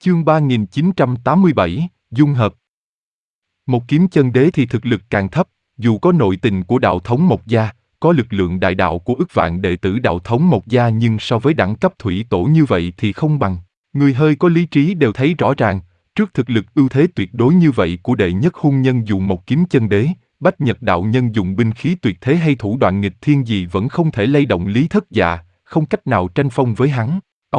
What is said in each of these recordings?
Chương 3987, Dung hợp. Một kiếm chân đế thì thực lực càng thấp, dù có nội tình của đạo thống Mộc Gia, có lực lượng đại đạo của ức vạn đệ tử đạo thống Mộc Gia, nhưng so với đẳng cấp thủy tổ như vậy thì không bằng. Người hơi có lý trí đều thấy rõ ràng, trước thực lực ưu thế tuyệt đối như vậy của đệ nhất hung nhân dùng một kiếm chân đế, Bách Nhật đạo nhân dùng binh khí tuyệt thế hay thủ đoạn nghịch thiên gì vẫn không thể lay động Lý Thất Dạ, không cách nào tranh phong với hắn.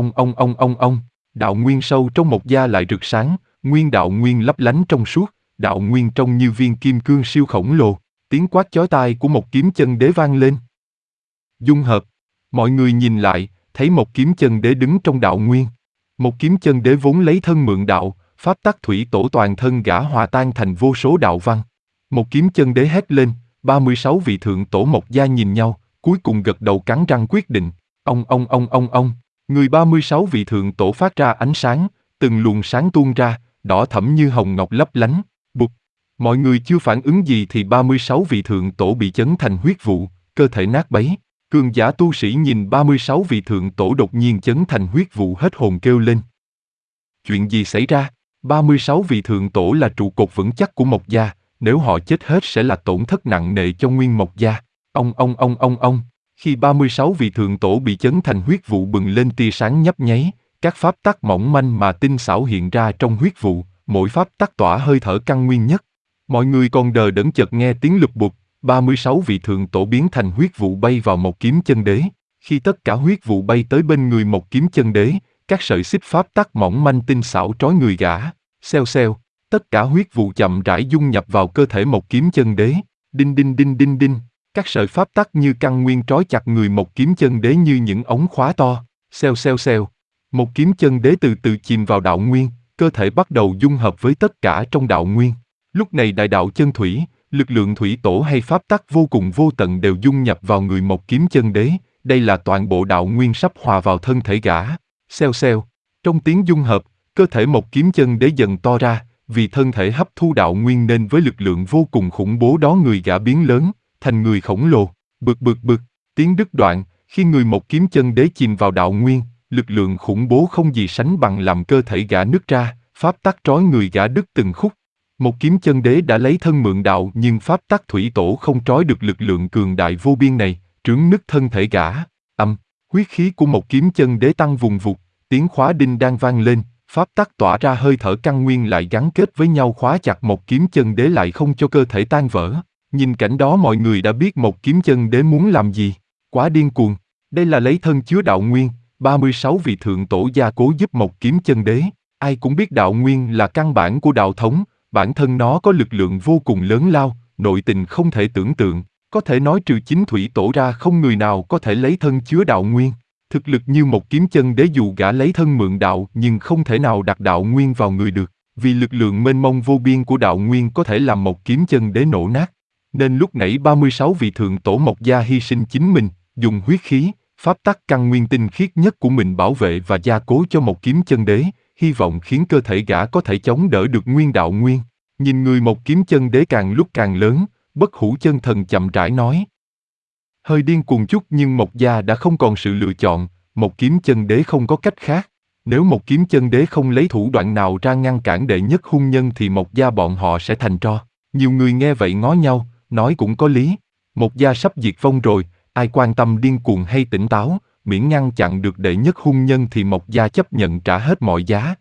Ông. Đạo nguyên sâu trong Mộc Gia lại rực sáng, nguyên đạo nguyên lấp lánh trong suốt, đạo nguyên trông như viên kim cương siêu khổng lồ, tiếng quát chói tai của một kiếm chân đế vang lên. Dung hợp. Mọi người nhìn lại, thấy một kiếm chân đế đứng trong đạo nguyên. Một kiếm chân đế vốn lấy thân mượn đạo, pháp tắc thủy tổ toàn thân gã hòa tan thành vô số đạo văn. Một kiếm chân đế hét lên, 36 vị thượng tổ Mộc Gia nhìn nhau, cuối cùng gật đầu cắn răng quyết định. Ông. Người 36 vị thượng tổ phát ra ánh sáng, từng luồng sáng tuôn ra, đỏ thẫm như hồng ngọc lấp lánh. Bụt! Mọi người chưa phản ứng gì thì 36 vị thượng tổ bị chấn thành huyết vụ, cơ thể nát bấy. Cường giả tu sĩ nhìn 36 vị thượng tổ đột nhiên chấn thành huyết vụ hết hồn kêu lên. Chuyện gì xảy ra? 36 vị thượng tổ là trụ cột vững chắc của Mộc Gia, nếu họ chết hết sẽ là tổn thất nặng nề cho nguyên Mộc Gia. Ông. Khi 36 vị thượng tổ bị chấn thành huyết vụ bừng lên tia sáng nhấp nháy, các pháp tắc mỏng manh mà tinh xảo hiện ra trong huyết vụ, mỗi pháp tắc tỏa hơi thở căn nguyên nhất. Mọi người còn đờ đẫn chợt nghe tiếng lục bụp, 36 vị thượng tổ biến thành huyết vụ bay vào một kiếm chân đế. Khi tất cả huyết vụ bay tới bên người một kiếm chân đế, các sợi xích pháp tắc mỏng manh tinh xảo trói người gã. Xèo, tất cả huyết vụ chậm rãi dung nhập vào cơ thể một kiếm chân đế. Đinh. Các sợi pháp tắc như căn nguyên trói chặt người một kiếm chân đế như những ống khóa to. Xèo. Một kiếm chân đế từ từ chìm vào đạo nguyên, cơ thể bắt đầu dung hợp với tất cả trong đạo nguyên. Lúc này đại đạo chân thủy, lực lượng thủy tổ hay pháp tắc vô cùng vô tận đều dung nhập vào người một kiếm chân đế. Đây là toàn bộ đạo nguyên sắp hòa vào thân thể gã. Xèo. Trong tiếng dung hợp, cơ thể một kiếm chân đế dần to ra, vì thân thể hấp thu đạo nguyên nên với lực lượng vô cùng khủng bố đó người gã biến lớn, thành người khổng lồ. Bực. Tiếng đứt đoạn, khi người một kiếm chân đế chìm vào đạo nguyên, lực lượng khủng bố không gì sánh bằng làm cơ thể gã nứt ra, pháp tắc trói người gã đứt từng khúc. Một kiếm chân đế đã lấy thân mượn đạo nhưng pháp tắc thủy tổ không trói được lực lượng cường đại vô biên này, trướng nứt thân thể gã. Huyết khí của một kiếm chân đế tăng vùng vụt, tiếng khóa đinh đang vang lên, pháp tắc tỏa ra hơi thở căn nguyên lại gắn kết với nhau khóa chặt một kiếm chân đế lại không cho cơ thể tan vỡ. Nhìn cảnh đó mọi người đã biết một kiếm chân đế muốn làm gì. Quá điên cuồng. Đây là lấy thân chứa đạo nguyên, 36 vị thượng tổ gia cố giúp một kiếm chân đế. Ai cũng biết đạo nguyên là căn bản của đạo thống, bản thân nó có lực lượng vô cùng lớn lao, nội tình không thể tưởng tượng. Có thể nói trừ chính thủy tổ ra không người nào có thể lấy thân chứa đạo nguyên. Thực lực như một kiếm chân đế dù gã lấy thân mượn đạo nhưng không thể nào đặt đạo nguyên vào người được. Vì lực lượng mênh mông vô biên của đạo nguyên có thể làm một kiếm chân đế nổ nát. Nên lúc nãy 36 vị thượng tổ Mộc Gia hy sinh chính mình, dùng huyết khí, pháp tắc căn nguyên tinh khiết nhất của mình bảo vệ và gia cố cho một kiếm chân đế, hy vọng khiến cơ thể gã có thể chống đỡ được nguyên đạo nguyên. Nhìn người một kiếm chân đế càng lúc càng lớn, Bất Hủ Chân Thần chậm rãi nói. Hơi điên cuồng chút nhưng Mộc Gia đã không còn sự lựa chọn, một kiếm chân đế không có cách khác. Nếu một kiếm chân đế không lấy thủ đoạn nào ra ngăn cản đệ nhất hung nhân thì Mộc Gia bọn họ sẽ thành tro. Nhiều người nghe vậy ngó nhau, nói cũng có lý. Mộc Gia sắp diệt vong rồi, ai quan tâm điên cuồng hay tỉnh táo, miễn ngăn chặn được đệ nhất hung nhân thì Mộc Gia chấp nhận trả hết mọi giá.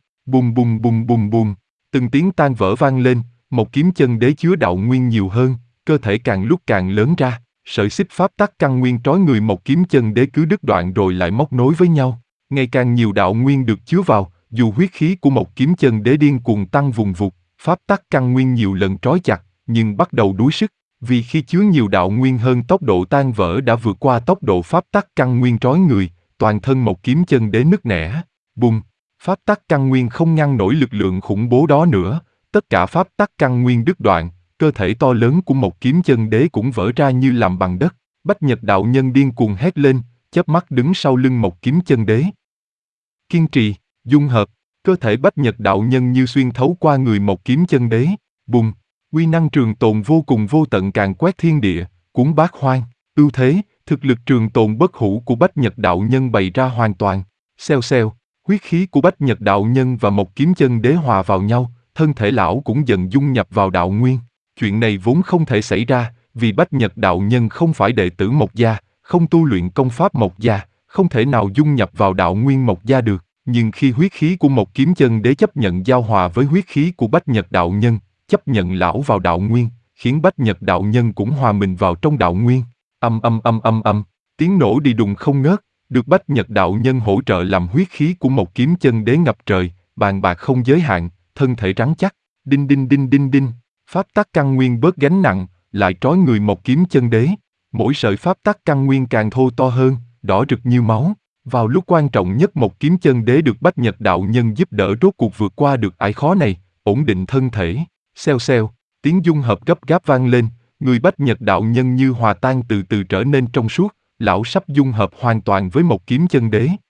Bum. Từng tiếng tan vỡ vang lên, một kiếm chân đế chứa đạo nguyên nhiều hơn, cơ thể càng lúc càng lớn ra, sợi xích pháp tắc căn nguyên trói người một kiếm chân đế cứ đứt đoạn rồi lại móc nối với nhau. Ngày càng nhiều đạo nguyên được chứa vào, dù huyết khí của một kiếm chân đế điên cuồng tăng vùng vụt, pháp tắc căn nguyên nhiều lần trói chặt, nhưng bắt đầu đuối sức. Vì khi chứa nhiều đạo nguyên hơn tốc độ tan vỡ đã vượt qua tốc độ pháp tắc căn nguyên trói người, toàn thân một kiếm chân đế nứt nẻ. Bùng! Pháp tắc căn nguyên không ngăn nổi lực lượng khủng bố đó nữa, tất cả pháp tắc căn nguyên đứt đoạn, cơ thể to lớn của một kiếm chân đế cũng vỡ ra như làm bằng đất. Bách Nhật đạo nhân điên cuồng hét lên, chớp mắt đứng sau lưng một kiếm chân đế. Kiên trì, dung hợp, cơ thể Bách Nhật đạo nhân như xuyên thấu qua người một kiếm chân đế. Bùng! Uy năng trường tồn vô cùng vô tận càn quét thiên địa, cuốn bát hoang, ưu thế, thực lực trường tồn bất hủ của Bách Nhật đạo nhân bày ra hoàn toàn. Xèo, Huyết khí của Bách Nhật Đạo Nhân và Một Kiếm Chân Đế hòa vào nhau, thân thể lão cũng dần dung nhập vào đạo nguyên. Chuyện này vốn không thể xảy ra, vì Bách Nhật Đạo Nhân không phải đệ tử Mộc gia, không tu luyện công pháp Mộc gia, không thể nào dung nhập vào đạo nguyên Mộc gia được. Nhưng khi huyết khí của Một Kiếm Chân Đế chấp nhận giao hòa với huyết khí của Bách Nhật Đạo Nhân, chấp nhận lão vào đạo nguyên, khiến Bách Nhật Đạo Nhân cũng hòa mình vào trong đạo nguyên. Tiếng nổ đi đùng không ngớt, được Bách Nhật Đạo Nhân hỗ trợ làm huyết khí của Một Kiếm Chân Đế ngập trời, bàn bạc không giới hạn, thân thể rắn chắc. Đinh đinh đinh đinh đinh, pháp tắc căn nguyên bớt gánh nặng, lại trói người Một Kiếm Chân Đế. Mỗi sợi pháp tắc căn nguyên càng thô to hơn, đỏ rực như máu. Vào lúc quan trọng nhất Một Kiếm Chân Đế được Bách Nhật Đạo Nhân giúp đỡ rốt cuộc vượt qua được ải khó này, ổn định thân thể. Xèo xèo, tiếng dung hợp gấp gáp vang lên, người Bách Nhật Đạo Nhân như hòa tan từ từ trở nên trong suốt, lão sắp dung hợp hoàn toàn với Một Kiếm Chân Đế.